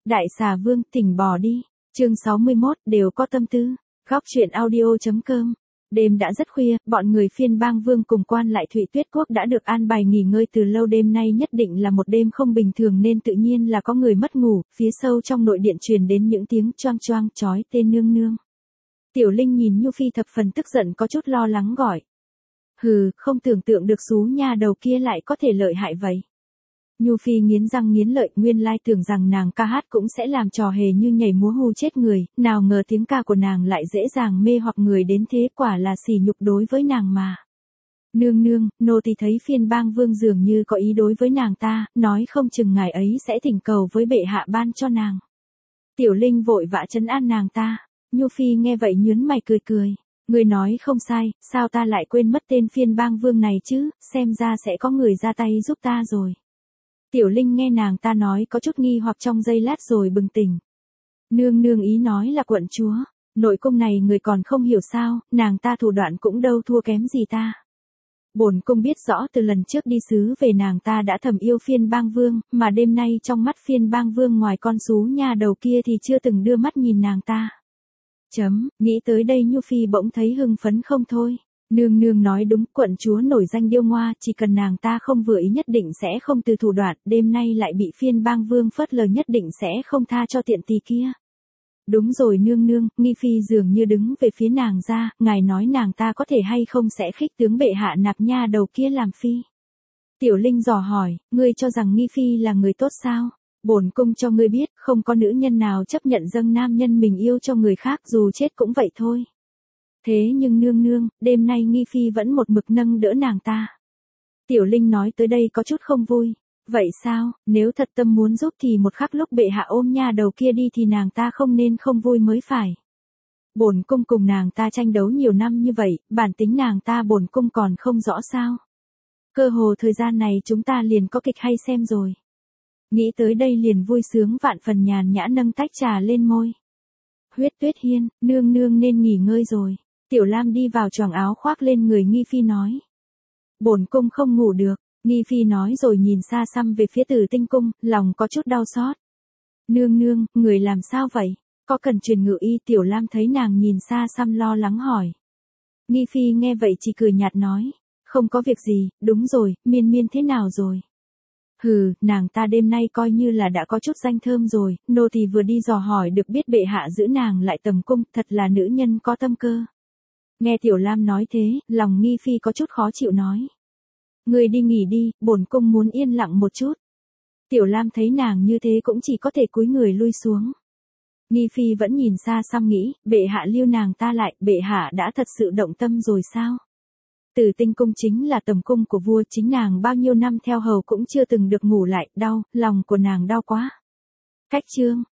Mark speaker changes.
Speaker 1: Đại xà vương, thỉnh bò đi. Chương 61, đều có tâm tư. Góc truyện audio.com. Đêm đã rất khuya, bọn người Phiên Bang Vương cùng quan lại Thụy Tuyết Quốc đã được an bài nghỉ ngơi từ lâu. Đêm nay nhất định là một đêm không bình thường nên tự nhiên là có người mất ngủ. Phía sâu trong nội điện truyền đến những tiếng choang choang chói tên nương nương. Tiểu Linh nhìn Nhu Phi thập phần tức giận, có chút lo lắng gọi. Hừ, không tưởng tượng được xú nha đầu kia lại có thể lợi hại vậy. Nhu Phi nghiến răng nghiến lợi, nguyên lai tưởng rằng nàng ca hát cũng sẽ làm trò hề như nhảy múa hù chết người, nào ngờ tiếng ca của nàng lại dễ dàng mê hoặc người đến thế, quả là sỉ nhục đối với nàng mà. Nương nương, nô tỳ thấy Phiên Bang Vương dường như có ý đối với nàng ta, nói không chừng ngài ấy sẽ thỉnh cầu với bệ hạ ban cho nàng. Tiểu Linh vội vã trấn an nàng ta. Nhu Phi nghe vậy nhướng mày cười cười. Người nói không sai, sao ta lại quên mất tên Phiên Bang Vương này chứ, xem ra sẽ có người ra tay giúp ta rồi. Tiểu Linh nghe nàng ta nói có chút nghi hoặc trong giây lát rồi bừng tỉnh. Nương nương ý nói là quận chúa, nội cung này người còn không hiểu sao, nàng ta thủ đoạn cũng đâu thua kém gì ta. Bổn cung biết rõ từ lần trước đi sứ về nàng ta đã thầm yêu Phiên Bang Vương, mà đêm nay trong mắt Phiên Bang Vương ngoài con xú nha đầu kia thì chưa từng đưa mắt nhìn nàng ta. Nghĩ tới đây Nhu Phi bỗng thấy hưng phấn không thôi. Nương nương nói đúng, quận chúa nổi danh điêu ngoa, chỉ cần nàng ta không vừa ý nhất định sẽ không từ thủ đoạn, đêm nay lại bị Phiên Bang Vương phớt lờ nhất định sẽ không tha cho tiện tỳ kia. Đúng rồi nương nương, Nghi Phi dường như đứng về phía nàng ra, ngài nói nàng ta có thể hay không sẽ khích tướng bệ hạ nạp nha đầu kia làm phi. Tiểu Linh dò hỏi, ngươi cho rằng Nghi Phi là người tốt sao? Bổn cung cho ngươi biết, không có nữ nhân nào chấp nhận dâng nam nhân mình yêu cho người khác dù chết cũng vậy thôi. Thế nhưng nương nương, đêm nay Nghi Phi vẫn một mực nâng đỡ nàng ta. Tiểu Linh nói tới đây có chút không vui. Vậy sao, nếu thật tâm muốn giúp thì một khắc lúc bệ hạ ôm nha đầu kia đi thì nàng ta không nên không vui mới phải. Bổn cung cùng nàng ta tranh đấu nhiều năm như vậy, bản tính nàng ta bổn cung còn không rõ sao. Cơ hồ thời gian này chúng ta liền có kịch hay xem rồi. Nghĩ tới đây liền vui sướng vạn phần, nhàn nhã nâng tách trà lên môi. Huyết Tuyết Hiên, nương nương nên nghỉ ngơi rồi. Tiểu Lam đi vào choàng áo khoác lên người Nghi Phi nói. Bổn cung không ngủ được, Nghi Phi nói rồi nhìn xa xăm về phía Tử Tinh cung, lòng có chút đau xót. Nương nương, người làm sao vậy? Có cần truyền ngự y? Tiểu Lam thấy nàng nhìn xa xăm lo lắng hỏi. Nghi Phi nghe vậy chỉ cười nhạt nói. Không có việc gì, đúng rồi, Miên Miên thế nào rồi? Hừ, nàng ta đêm nay coi như là đã có chút danh thơm rồi, nô tỳ vừa đi dò hỏi được biết bệ hạ giữ nàng lại tầm cung, thật là nữ nhân có tâm cơ. Nghe Tiểu Lam nói thế, lòng Nghi Phi có chút khó chịu nói. Người đi nghỉ đi, bổn cung muốn yên lặng một chút. Tiểu Lam thấy nàng như thế cũng chỉ có thể cúi người lui xuống. Nghi Phi vẫn nhìn xa xăm nghĩ, bệ hạ lưu nàng ta lại, bệ hạ đã thật sự động tâm rồi sao? Tử Tinh cung chính là tầm cung của vua, chính nàng bao nhiêu năm theo hầu cũng chưa từng được ngủ lại, đau, lòng của nàng đau quá. Cách chương.